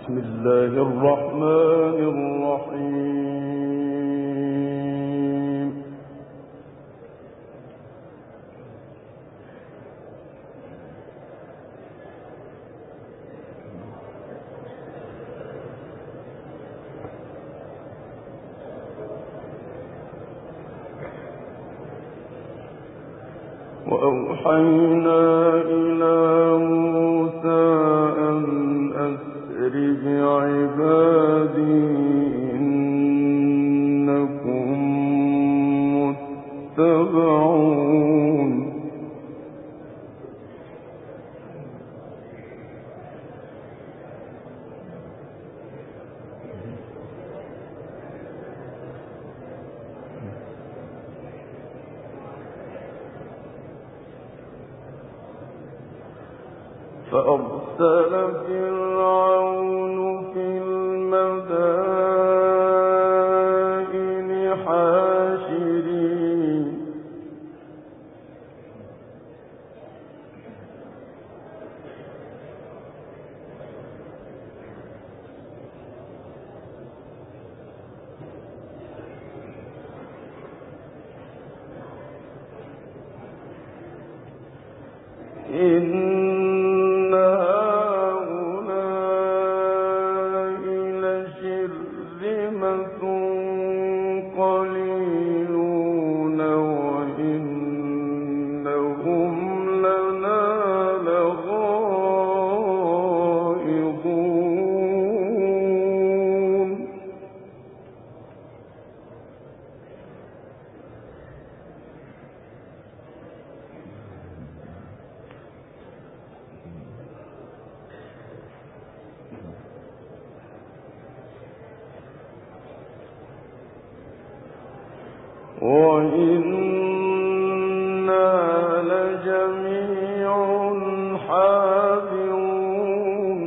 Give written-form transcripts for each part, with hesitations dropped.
بسم الله الرحمن الرحيم. وأوحينا إلى موسى أن أسر بعبادي إنكم متبعون. فأرسل فرعون في المدائن حاشرين إن هؤلاء لشرذمة قليلون وإنهم لنا لغائظون. وإنا لجميع حاذرون.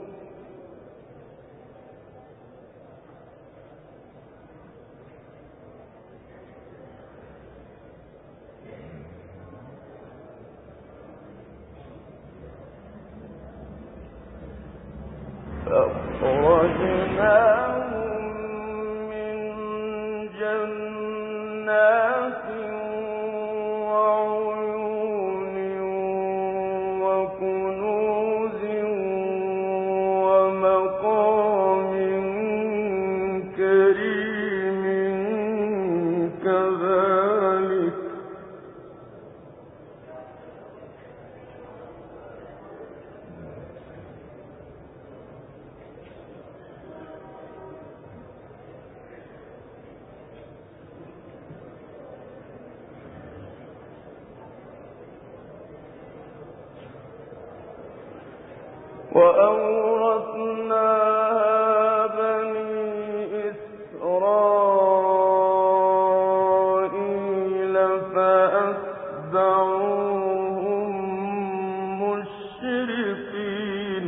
فأخرجناهم من جنات وعيون وكنوز ومقام كريم كذلك وأورثناها بني إسرائيل فأتبعوهم مشرقين.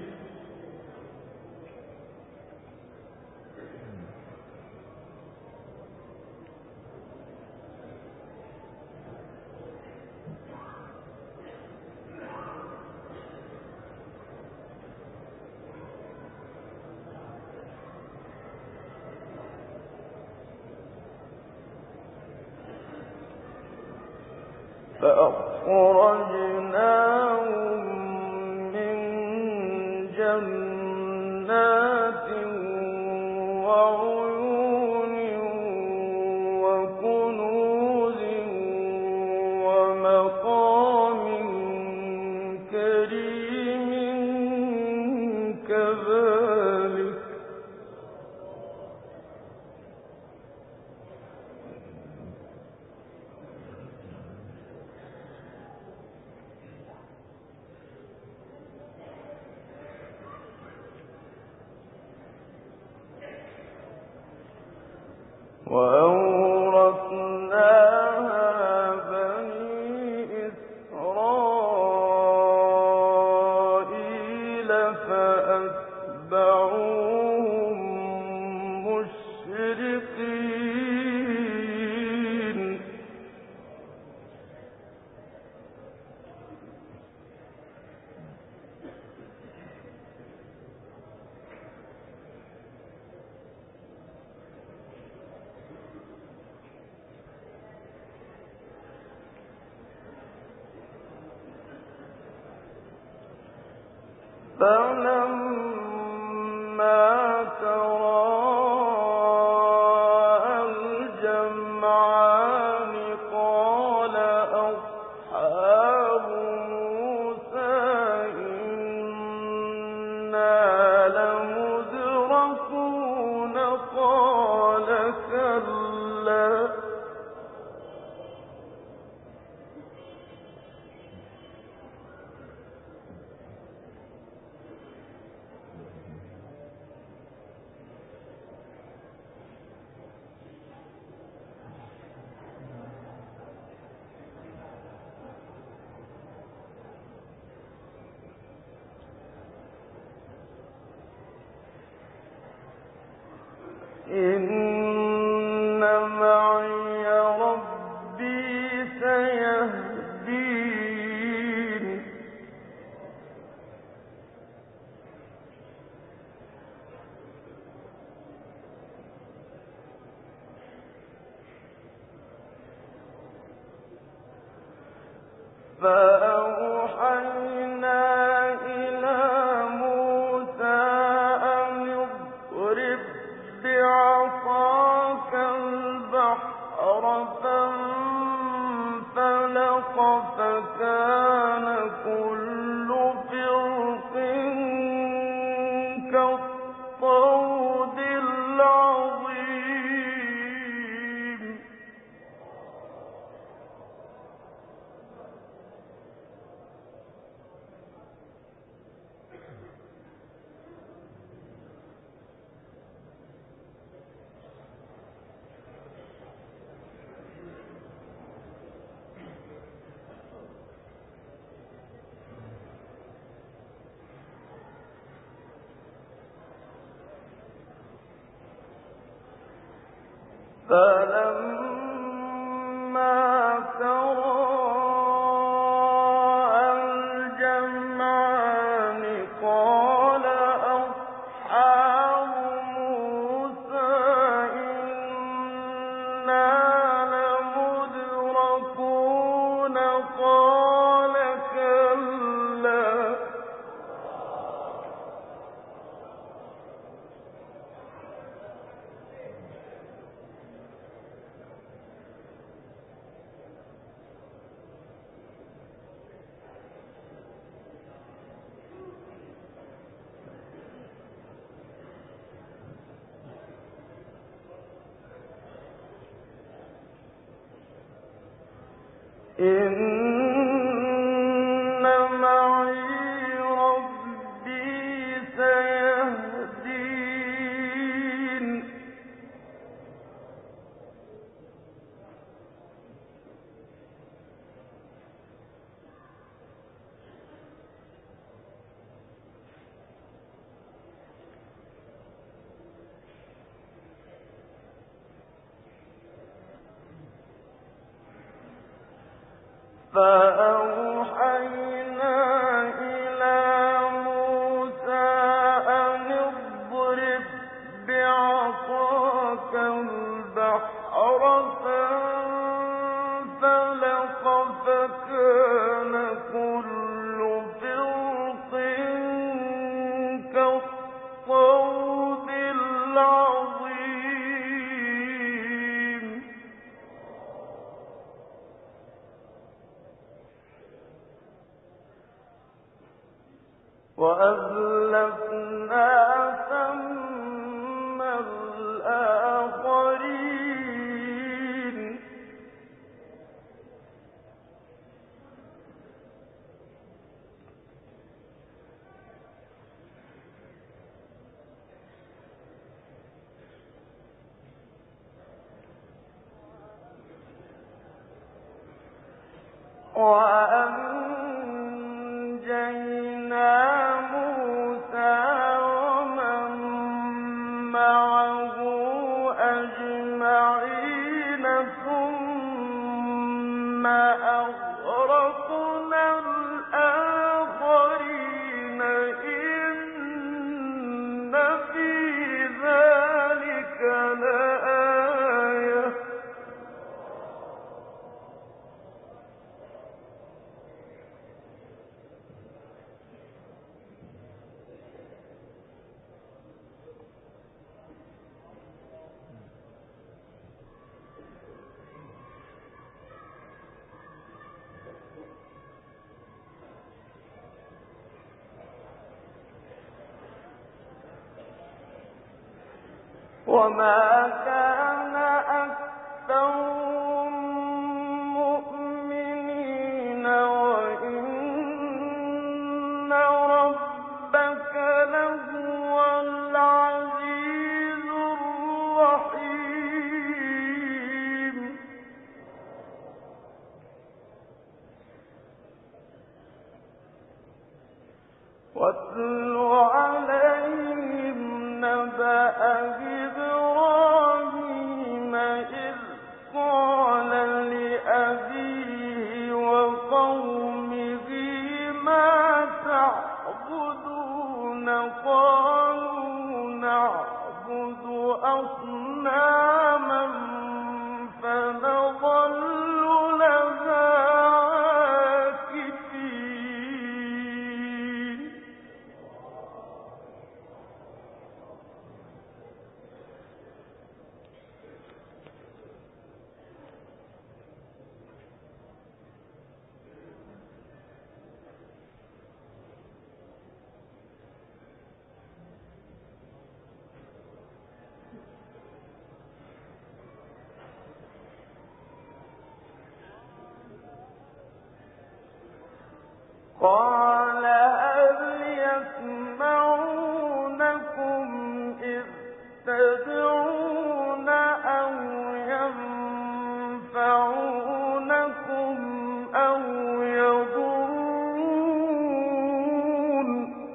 فأخرجناهم من جنات وعيون وكنوز ومقام كريم كذلك وأورثناها بني إسرائيل فأتبعوهم مشرقين. فلما تراءى الجمعان قال أصحاب موسى إنا لمدركون قال كلا إن معي ربي سيهدين فأوحينا إلى موسى أن اضرب بعصاك البحر فانفلق فكان كل فرق كالطود العظيم فلما تراءى الجمعان قال أصحاب موسى إنا لمدركون قال كلا إن معي ربي سيهدين فأوحينا إلى موسى أن اضرب بعصاك البحر فانفلق فكان كل فرق كالطود العظيم وأزلفنا ثم الآخرين وأنجينا موسى ومن معه أجمعين ثم أغرقنا الآخرين إن في ذلك لآية وما كان أكثرهم مؤمنين وإن ربك لهو العزيز الرحيم واتل عليهم نبأ إبراهيم إذ قال لأبيه وقومه ما تعبدون قالوا نعبد أصناما فنظل لها عاكفين قال هل يسمعونكم إذ تدعون أو ينفعونكم أو يضرون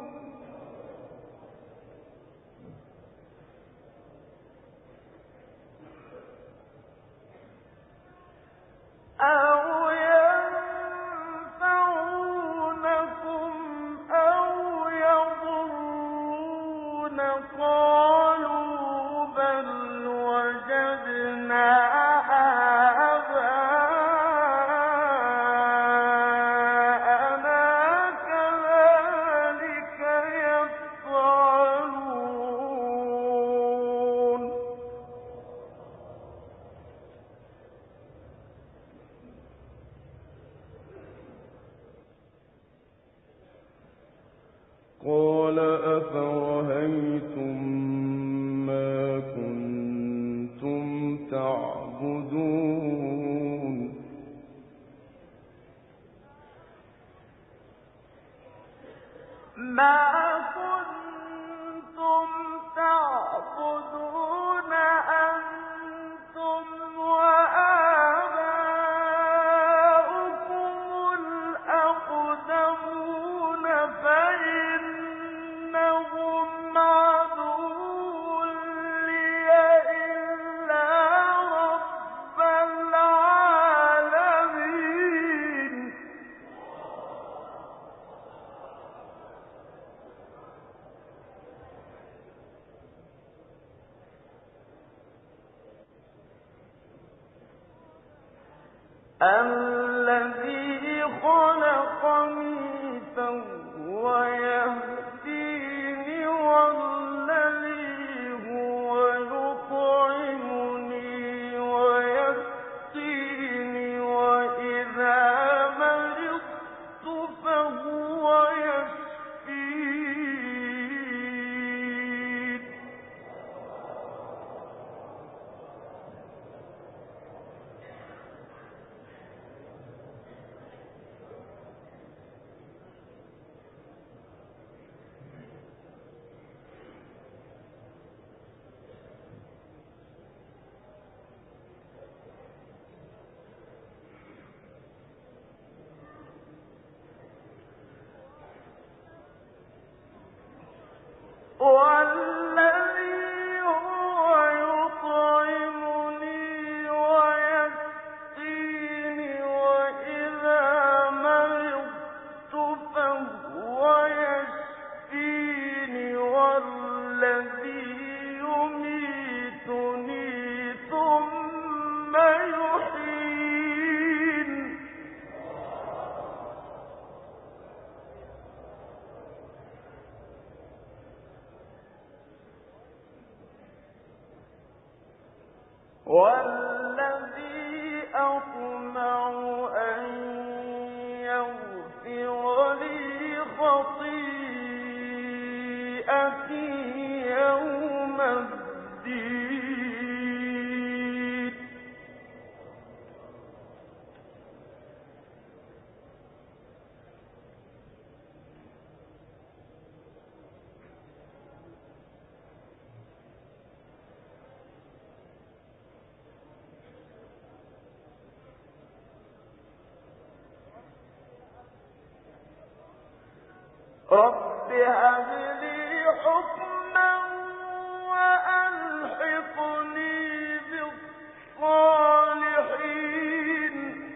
قالوا بل وجدنا آباءنا كذلك يفعلون قال أفرهيتم ما كنتم تعبدون ما كنتم تعبدون أنتم وآباؤكم الأقدمون فإنهم عدو لي إلا رب العالمين الذي خلقني فهو يهديني والذي هو يطعمني ويسقيني وإذا مرضت فهو يشفين والذي هو يطعمني ويسقيني وإذا مرضت فهو يشفيني والذي يميتني ثم يحيين والذي أطمع أن يغفر لي خطيئتي يوم الدين رب هب لي حكما وألحقني بالصالحين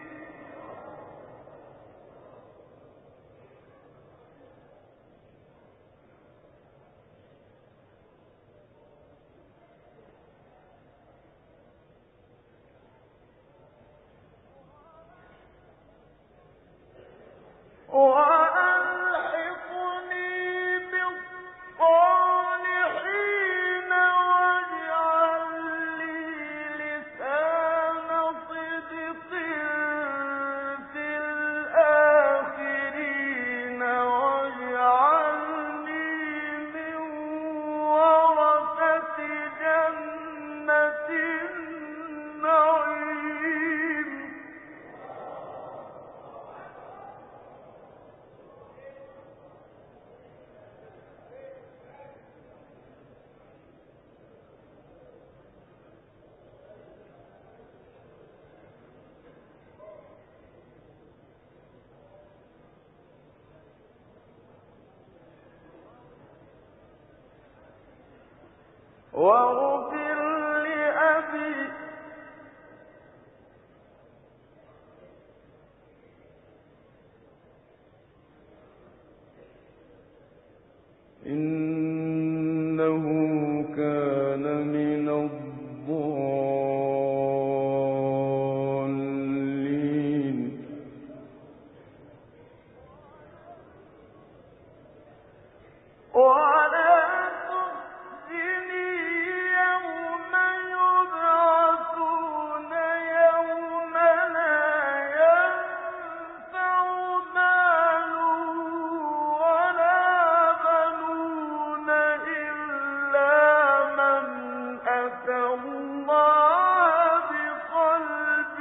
واغفر لأبي إنه كان من الضالين ولا تخزني يوم يبعثون يوم لا ينفع مال ولا بنون إلا من أتى الله بقلب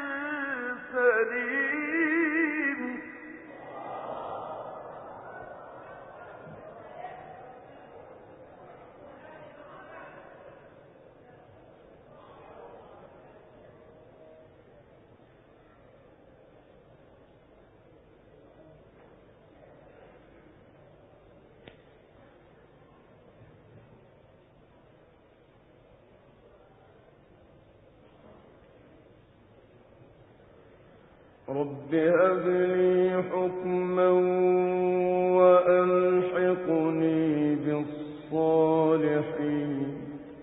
سليم رب هب لي حكما وألحقني بالصالحين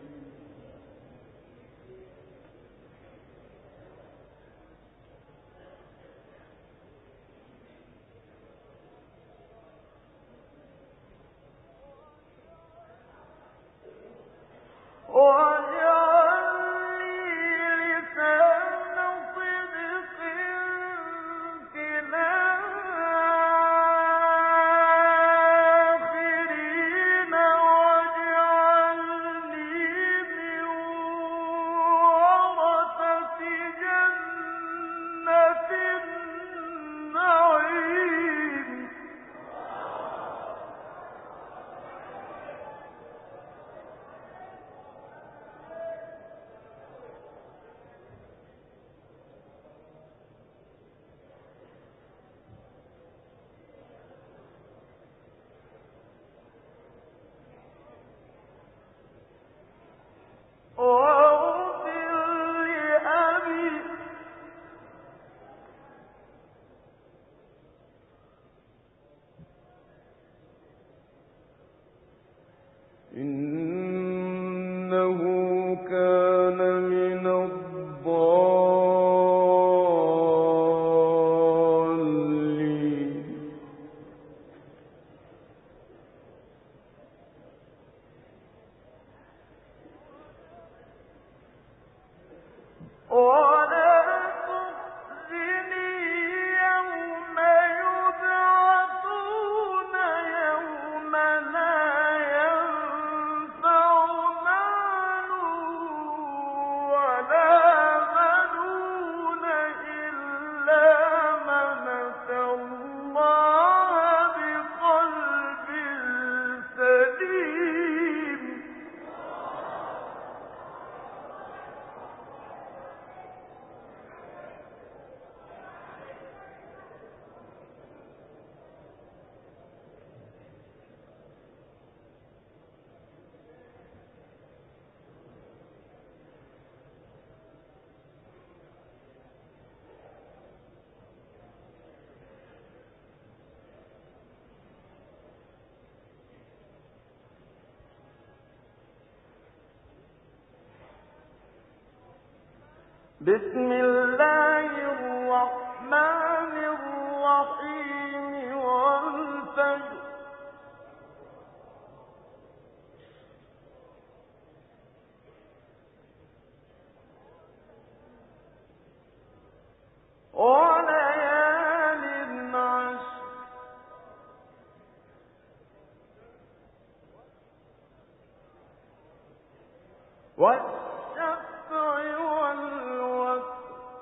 إنه كان من الضالين ولا تخزني يوم يبعثون يوم لا ينفع مال بسم الله الرحمن الرحيم والفجر وليال عشر والشفع والوتر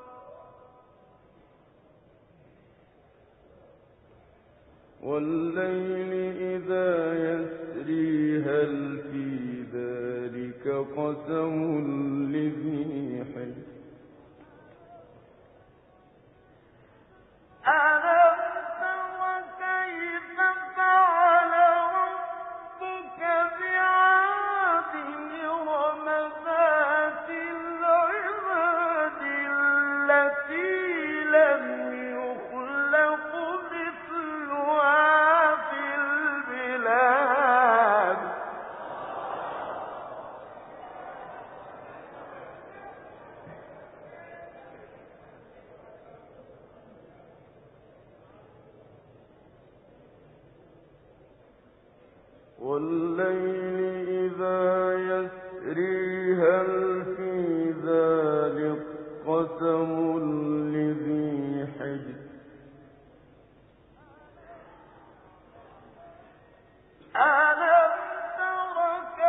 والليل إذا يسري هل في ذلك قسم لذي حجر ألم تر كيف فعل ربك بعاد إرم ذات العماد التي لم يخلق مثلها في البلاد والليل إذا يسري هل في ذلك قسم لذي حجر ألم تر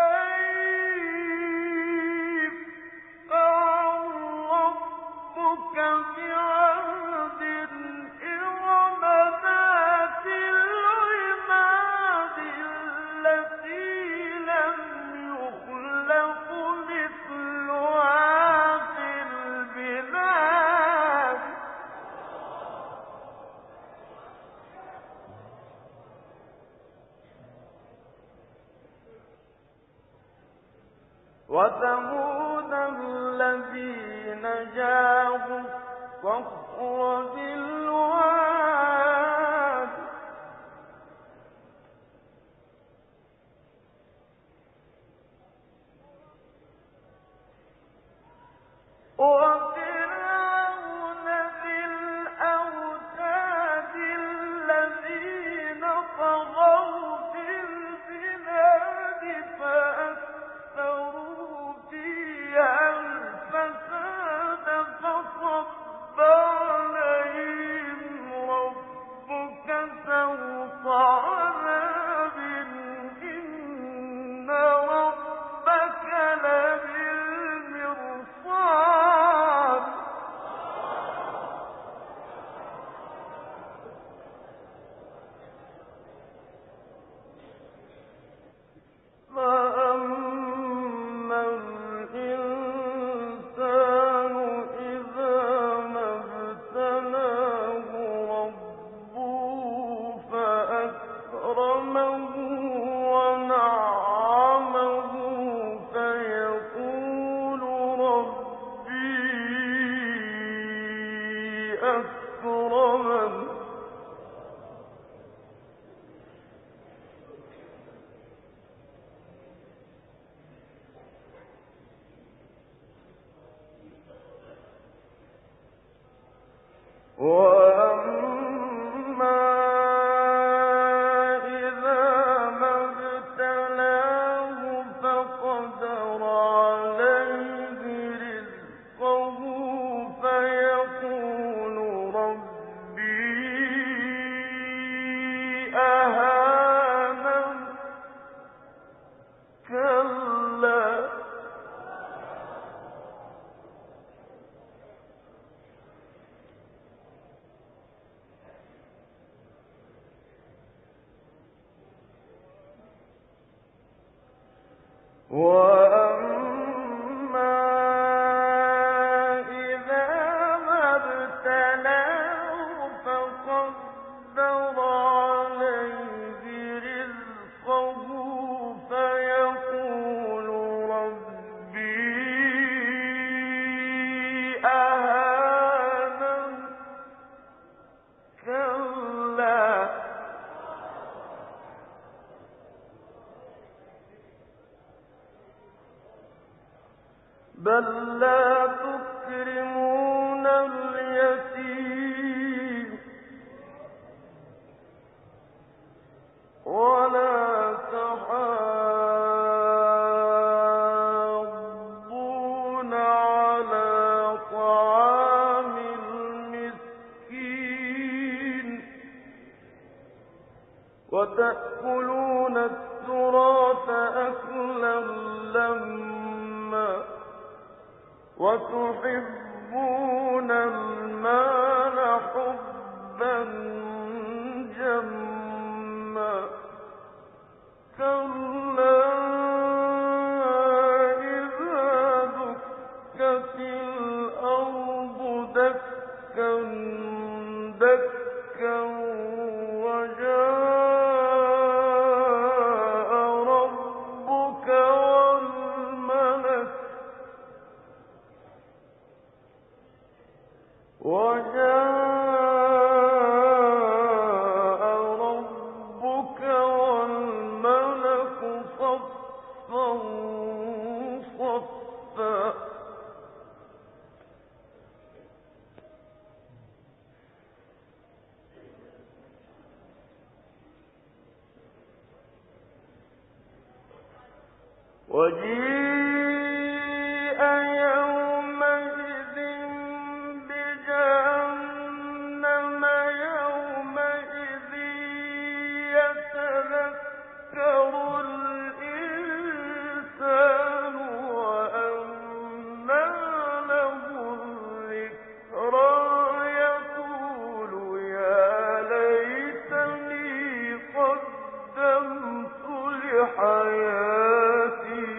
كيف فعل ربك بعاد إرم ذات العماد التي لم يخلق مثلها في البلاد وثمود الذين جابوا الصخر بالواد وفرعون ذي الأوتاد الذين طغوا في البلاد فأكثروا فيها الفساد فصب عليهم ربك سوط عذاب إن ربك لبالمرصاد فأما الإنسان إذا ما ابتلاه ربه فأكرمه ونعمه فيقول ربي أكرمن وأما إذا ما ابتلاه فقدر عليه رزقه فيقول ربي أهانن كلا وأما إذا ما ابتلاه فقدر عليه رزقه فيقول ربي أهانن كلا بل لا تكرمون تكرمون اليتيم ولا تحاضون على طعام المسكين وتأكلون التراث أكلا لما وتحبون المال حبا جما كلا إذا دكت الأرض دكا دكا وجاء ربك والملك صفا صفا وجيء يومئذ بجهنم يومئذ يتذكر الإنسان وأنى له الذكرى يقول يا ليتني قدمت لحياتي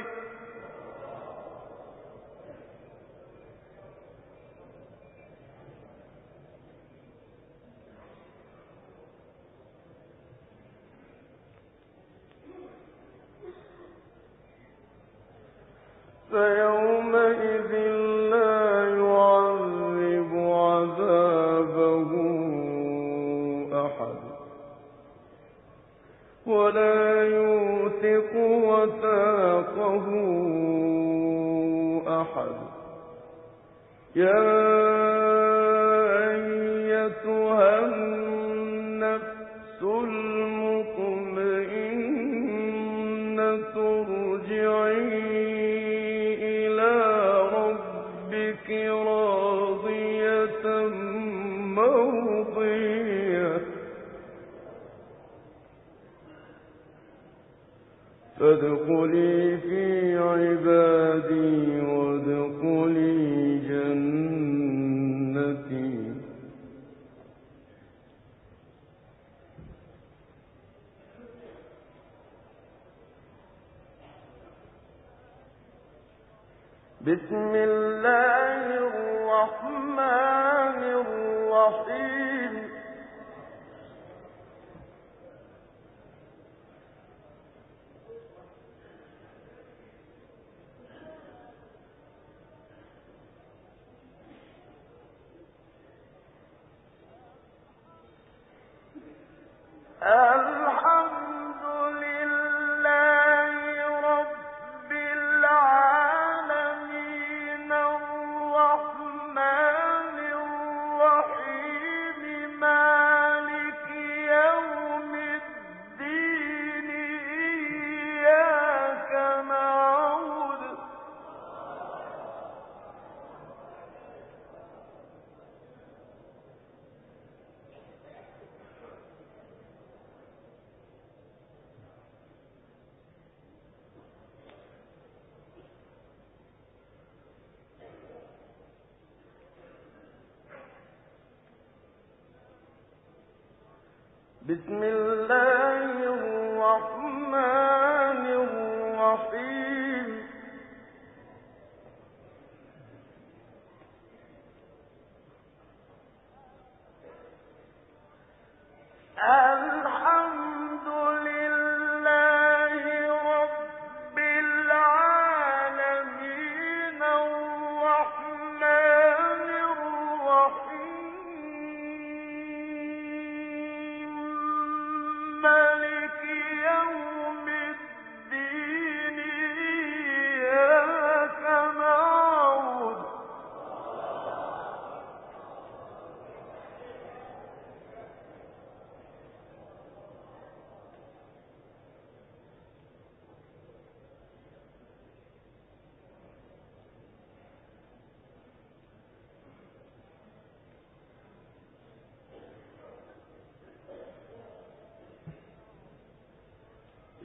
فيومئذ لا يعذب عذابه أحد ولا يوثق وثاقه أحد يا أيتها النفس المطمئنة ارجعي راضية مرضية فادخلي في عبادي وادخلي جنتي بسم الله الرحمن الرحيم الحمد لله رب العالمين الرحمن الرحيم مالك يوم الدين إياك نعبد بسم الله الرحمن الرحيم الحمد لله رب العالمين الرحمن الرحيم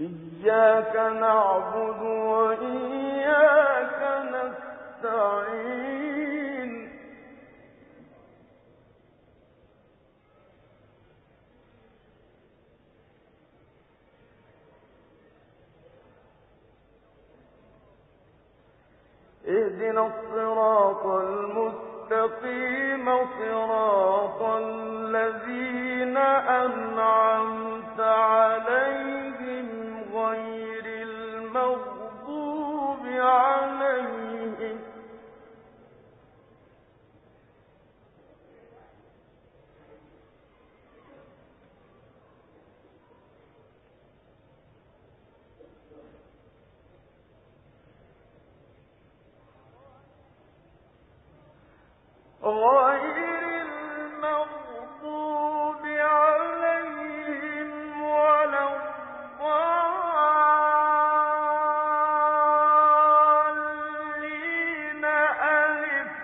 إياك نعبد وإياك نستعين اهدنا الصراط المستقيم صراط الذين أنعمت عليهم غير المغضوب عليهم غير المغضوب عليهم ولا الضالين ألف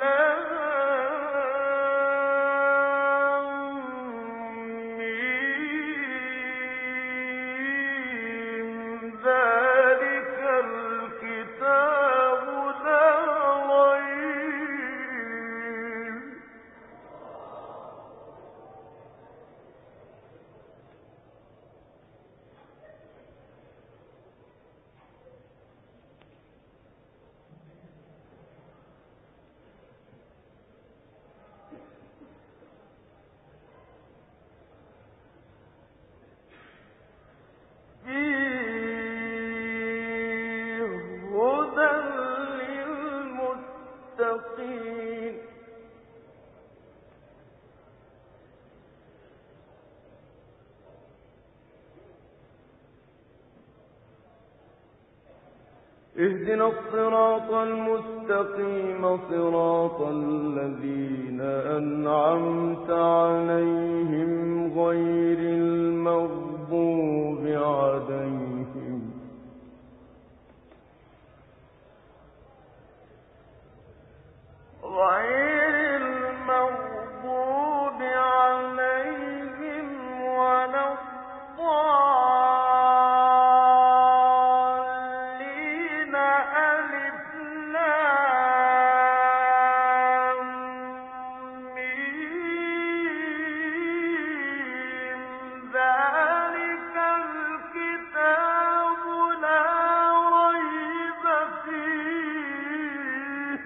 لام ميم ذلك الكتاب لا ريب فيه هدى للمتقين اهدنا الصراط المستقيم صراط الذين أنعمت عليهم غير المغضوب عليهم ولا الضالين ألف لام ميم ذلك الكتاب لا ريب فيه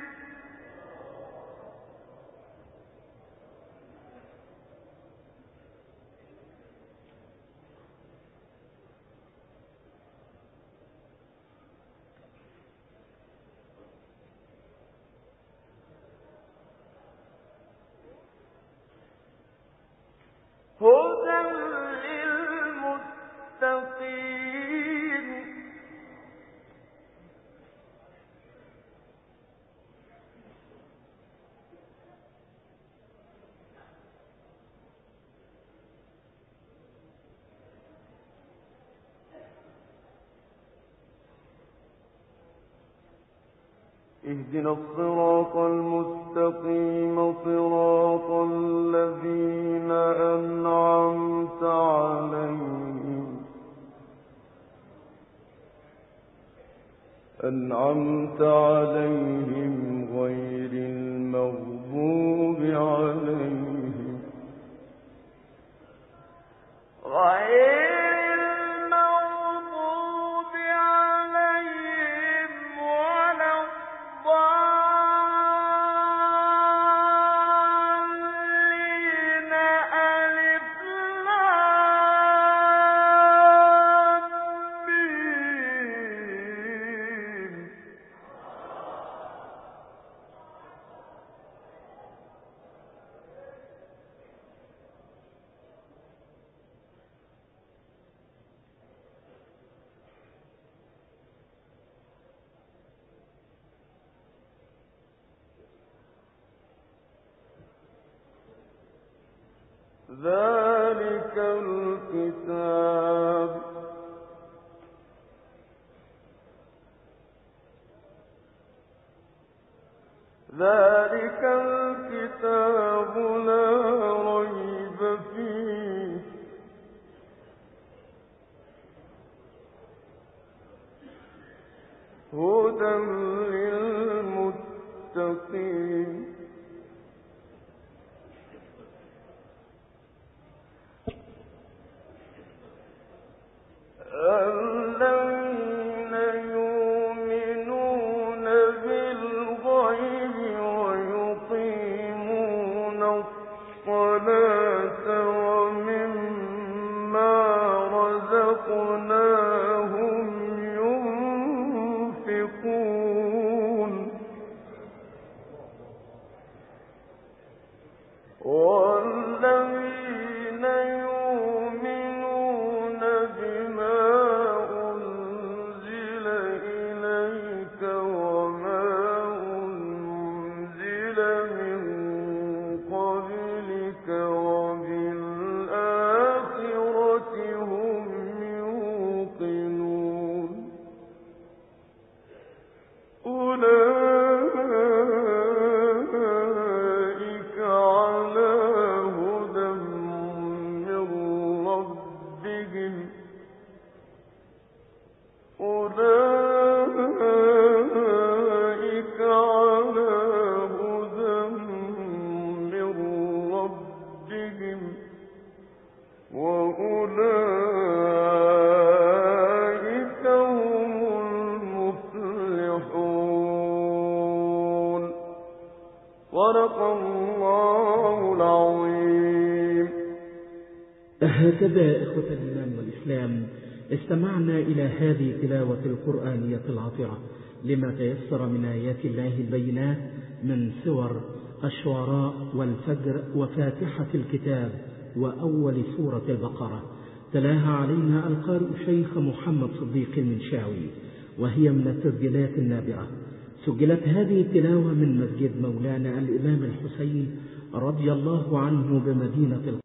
هدى للمتقين اهدنا الصراط المستقيم صراط الذين أنعمت عليهم غير المغضوب عليهم ولا الضالين ألف لام ميم ذلك الكتاب لا ريب فيه هدى للمتقين الذين يؤمنون بالغيب ويقيمون الصلاة ومما رزقناهم ينفقون والذين يؤمنون بما أنزل إليك وما أنزل من قبلك وبالآخرة هم يوقنون أولئك على هدى من ربهم أولئك على هدى من ربهم وأولئك هم المفلحون صدق الله العظيم. هكذا إخوة الإيمان والإسلام استمعنا إلى هذه التلاوة القرآنية العطرة لما تيسر من آيات الله البينات من سور الشعراء والفجر وفاتحة الكتاب وأول سورة البقرة. تلاها علينا القارئ الشيخ محمد صديق المنشاوي وهي من التسجيلات النادرة. سجلت هذه التلاوة من مسجد مولانا الإمام الحسين رضي الله عنه بمدينة